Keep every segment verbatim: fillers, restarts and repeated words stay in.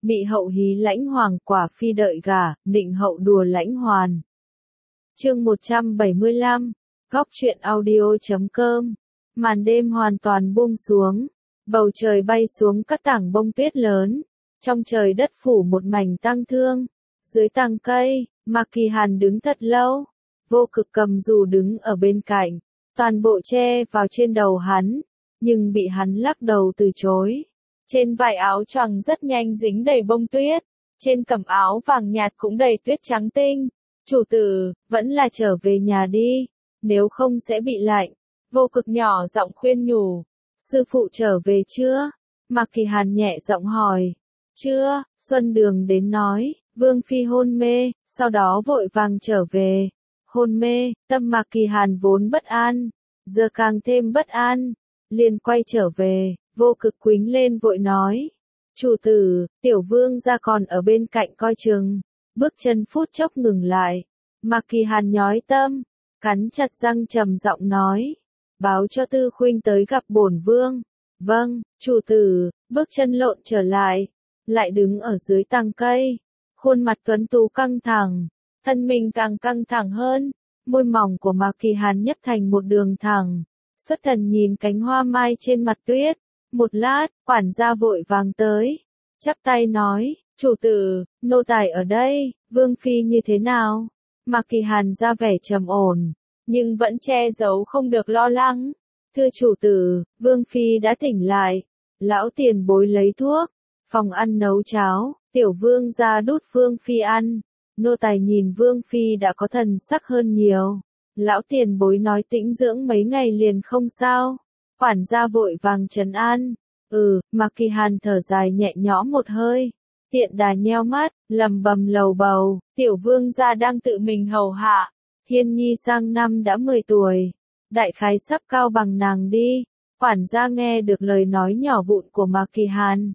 Mị hậu hí lãnh hoàng quả phi đợi gả, nịnh hậu đùa lãnh hoàn. Chương một trăm bảy mươi lăm, Góc truyện audio chấm com. Màn đêm hoàn toàn buông xuống, bầu trời bay xuống các tảng bông tuyết lớn, trong trời đất phủ một mảnh tang thương. Dưới tàng cây, Mạc Kỳ Hàn đứng thật lâu, Vô Cực cầm dù đứng ở bên cạnh, toàn bộ che vào trên đầu hắn, nhưng bị hắn lắc đầu từ chối. Trên vải áo choàng rất nhanh dính đầy bông tuyết, trên cẩm áo vàng nhạt cũng đầy tuyết trắng tinh. Chủ tử, vẫn là trở về nhà đi, nếu không sẽ bị lạnh. Vô Cực nhỏ giọng khuyên nhủ. Sư phụ trở về chưa? Mạc Kỳ Hàn nhẹ giọng hỏi. Chưa, Xuân Đường đến nói, Vương Phi hôn mê, sau đó vội vàng trở về. Hôn mê, tâm Mạc Kỳ Hàn vốn bất an, giờ càng thêm bất an, liền quay trở về. Vô Cực quính lên vội nói. Chủ tử, tiểu vương gia còn ở bên cạnh coi chừng. Bước chân phút chốc ngừng lại. Mạc Kỳ Hàn nhói tâm, cắn chặt răng trầm giọng nói. Báo cho Tư Khuynh tới gặp bổn vương. Vâng, chủ tử. Bước chân lộn trở lại, lại đứng ở dưới tàng cây. Khuôn mặt tuấn tú căng thẳng, thân mình càng căng thẳng hơn. Môi mỏng của Mạc Kỳ Hàn nhấp thành một đường thẳng. Xuất thần nhìn cánh hoa mai trên mặt tuyết. Một lát, quản gia vội vàng tới, chắp tay nói, chủ tử, nô tài ở đây, Vương Phi như thế nào? Mạc Kỳ Hàn ra vẻ trầm ổn, nhưng vẫn che giấu không được lo lắng. Thưa chủ tử, Vương Phi đã tỉnh lại, lão tiền bối lấy thuốc, phòng ăn nấu cháo, tiểu vương ra đút Vương Phi ăn. Nô tài nhìn Vương Phi đã có thần sắc hơn nhiều. Lão tiền bối nói tĩnh dưỡng mấy ngày liền không sao. Quản gia vội vàng trấn an. Ừ, Mạc Kỳ Hàn thở dài nhẹ nhõm một hơi. Tiện đà nheo mắt, lầm bầm lầu bầu, tiểu vương gia đang tự mình hầu hạ. Hiên nhi sang năm đã mười tuổi, đại khái sắp cao bằng nàng đi. Quản gia nghe được lời nói nhỏ vụn của Mạc Kỳ Hàn,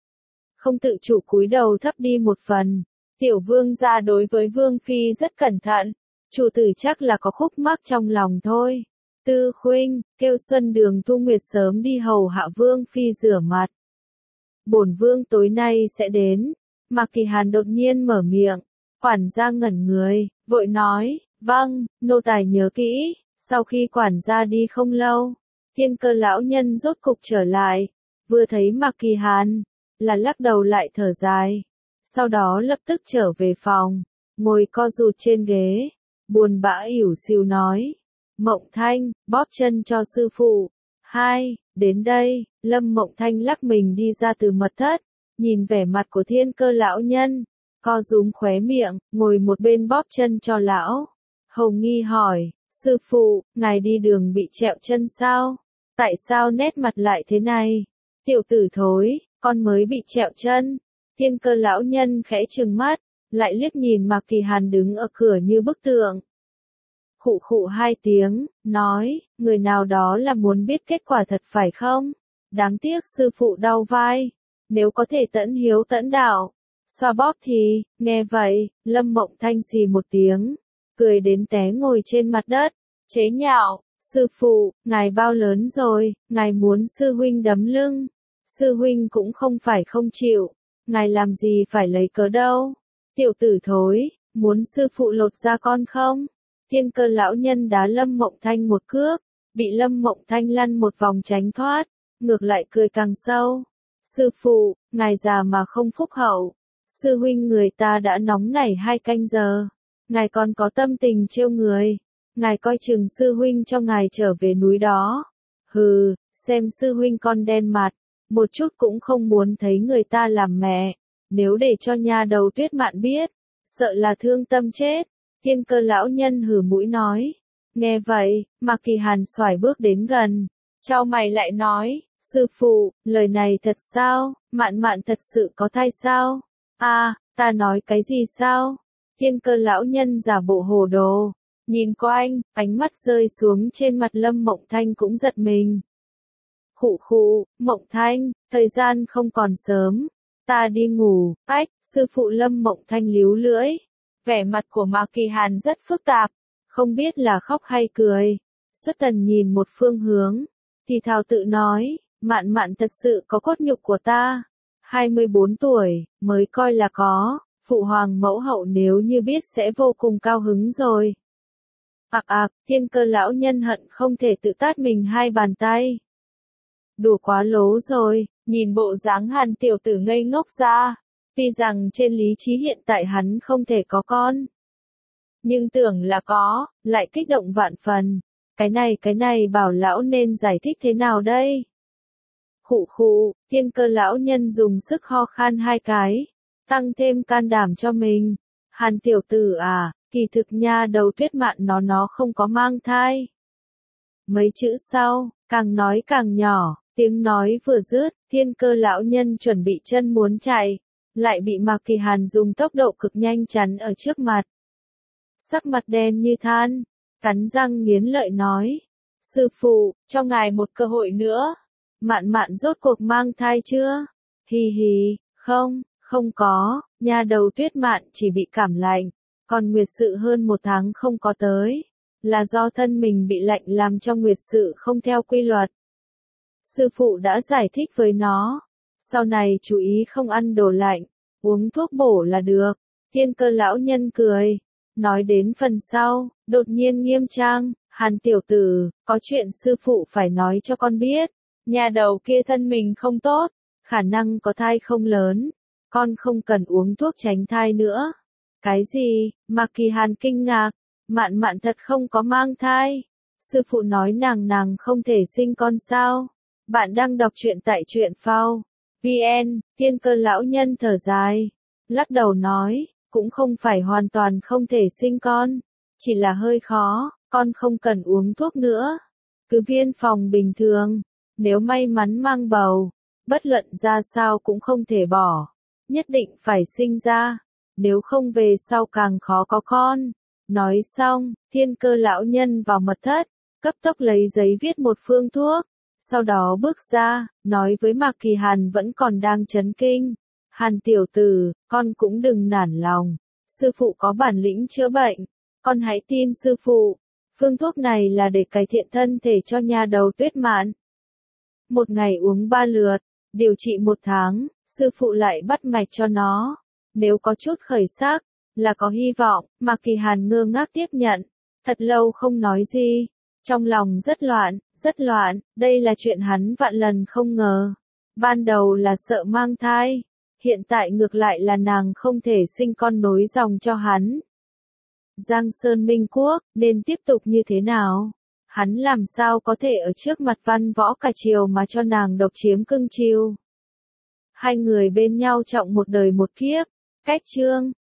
không tự chủ cúi đầu thấp đi một phần. Tiểu vương gia đối với Vương Phi rất cẩn thận, chủ tử chắc là có khúc mắc trong lòng thôi. Tư Khuynh, kêu Xuân Đường Thu Nguyệt sớm đi hầu hạ Vương Phi rửa mặt. Bổn vương tối nay sẽ đến. Mạc Kỳ Hàn đột nhiên mở miệng, quản gia ngẩn người, vội nói, vâng, nô tài nhớ kỹ. Sau khi quản gia đi không lâu, Thiên Cơ lão nhân rốt cục trở lại, vừa thấy Mạc Kỳ Hàn, là lắc đầu lại thở dài. Sau đó lập tức trở về phòng, ngồi co rụt trên ghế, buồn bã ỉu xìu nói. Mộng Thanh, bóp chân cho sư phụ. Hai, đến đây, Lâm Mộng Thanh lắc mình đi ra từ mật thất, nhìn vẻ mặt của Thiên Cơ lão nhân, co rúm khóe miệng, ngồi một bên bóp chân cho lão. Hồng Nghi hỏi, sư phụ, ngài đi đường bị trẹo chân sao? Tại sao nét mặt lại thế này? Tiểu tử thối, con mới bị trẹo chân. Thiên Cơ lão nhân khẽ trừng mắt, lại liếc nhìn Mạc Kỳ Hàn đứng ở cửa như bức tượng. Khụ khụ hai tiếng, nói, người nào đó là muốn biết kết quả thật phải không? Đáng tiếc sư phụ đau vai, nếu có thể tẫn hiếu tẫn đạo, xoa bóp thì, nghe vậy, Lâm Mộng Thanh xì một tiếng, cười đến té ngồi trên mặt đất, chế nhạo, sư phụ, ngài bao lớn rồi, ngài muốn sư huynh đấm lưng, sư huynh cũng không phải không chịu, ngài làm gì phải lấy cớ đâu, tiểu tử thối, muốn sư phụ lột da con không? Thiên Cơ lão nhân đá Lâm Mộng Thanh một cước, bị Lâm Mộng Thanh lăn một vòng tránh thoát, ngược lại cười càng sâu. Sư phụ, ngài già mà không phúc hậu, sư huynh người ta đã nóng nảy hai canh giờ, ngài còn có tâm tình trêu người, ngài coi chừng sư huynh cho ngài trở về núi đó. Hừ, xem sư huynh con đen mặt, một chút cũng không muốn thấy người ta làm mẹ, nếu để cho nha đầu Tuyết Mạn biết, sợ là thương tâm chết. Thiên Cơ lão nhân hừ mũi nói. Nghe vậy, Mạc Kỳ Hàn xoải bước đến gần, chau mày lại nói, sư phụ, lời này thật sao? Mạn Mạn thật sự có thai sao? A, à, ta nói cái gì sao? Thiên Cơ lão nhân giả bộ hồ đồ, nhìn quanh, ánh mắt rơi xuống trên mặt Lâm Mộng Thanh cũng giật mình. Khụ khụ, Mộng Thanh, thời gian không còn sớm, ta đi ngủ. Ách, sư phụ Lâm Mộng Thanh líu lưỡi. Vẻ mặt của Mạc Kỳ Hàn rất phức tạp, không biết là khóc hay cười. Xuất thần nhìn một phương hướng, thì thào tự nói, Mạn Mạn thật sự có cốt nhục của ta. hai mươi bốn tuổi, mới coi là có, phụ hoàng mẫu hậu nếu như biết sẽ vô cùng cao hứng rồi. Ạc ạc, Thiên Cơ lão nhân hận không thể tự tát mình hai bàn tay. Đùa quá lố rồi, nhìn bộ dáng Hàn tiểu tử ngây ngốc ra, tuy rằng trên lý trí hiện tại hắn không thể có con. Nhưng tưởng là có, lại kích động vạn phần. Cái này cái này bảo lão nên giải thích thế nào đây? Khụ khụ, Thiên Cơ lão nhân dùng sức ho khan hai cái, tăng thêm can đảm cho mình. Hàn tiểu tử à, kỳ thực nha đầu Tuyết Mạn nó nó không có mang thai. Mấy chữ sau, càng nói càng nhỏ, tiếng nói vừa dứt, Thiên Cơ lão nhân chuẩn bị chân muốn chạy, lại bị Mạc Kỳ Hàn dùng tốc độ cực nhanh chắn ở trước mặt. Sắc mặt đen như than, cắn răng nghiến lợi nói, sư phụ, cho ngài một cơ hội nữa. Mạn Mạn rốt cuộc mang thai chưa? Hì hì, không, không có, nha đầu Tuyết Mạn chỉ bị cảm lạnh, còn nguyệt sự hơn một tháng không có tới, là do thân mình bị lạnh làm cho nguyệt sự không theo quy luật. Sư phụ đã giải thích với nó, sau này chú ý không ăn đồ lạnh, uống thuốc bổ là được. Thiên Cơ lão nhân cười, nói đến phần sau, đột nhiên nghiêm trang, Hàn tiểu tử, có chuyện sư phụ phải nói cho con biết. Nhà đầu kia thân mình không tốt, khả năng có thai không lớn, con không cần uống thuốc tránh thai nữa. Cái gì? Mạc Kỳ Hàn kinh ngạc, Mạn Mạn thật không có mang thai. Sư phụ nói nàng nàng không thể sinh con sao? Bạn đang đọc truyện tại truyện phao chấm vn. Thiên Cơ lão nhân thở dài, lắc đầu nói, cũng không phải hoàn toàn không thể sinh con, chỉ là hơi khó, con không cần uống thuốc nữa. Cứ viên phòng bình thường. Nếu may mắn mang bầu, bất luận ra sao cũng không thể bỏ, nhất định phải sinh ra, nếu không về sau càng khó có con. Nói xong, Thiên Cơ lão nhân vào mật thất, cấp tốc lấy giấy viết một phương thuốc, sau đó bước ra, nói với Mạc Kỳ Hàn vẫn còn đang chấn kinh. Hàn tiểu tử, con cũng đừng nản lòng, sư phụ có bản lĩnh chữa bệnh, con hãy tin sư phụ, phương thuốc này là để cải thiện thân thể cho nha đầu Tuyết Mạn. Một ngày uống ba lượt, điều trị một tháng, sư phụ lại bắt mạch cho nó. Nếu có chút khởi sắc, là có hy vọng. Mạc Kỳ Hàn ngơ ngác tiếp nhận, thật lâu không nói gì, trong lòng rất loạn, rất loạn, đây là chuyện hắn vạn lần không ngờ. Ban đầu là sợ mang thai, hiện tại ngược lại là nàng không thể sinh con nối dòng cho hắn. Giang Sơn Minh Quốc, nên tiếp tục như thế nào? Hắn làm sao có thể ở trước mặt văn võ cả triều mà cho nàng độc chiếm cưng chiêu. Hai người bên nhau trọng một đời một kiếp, cách chương.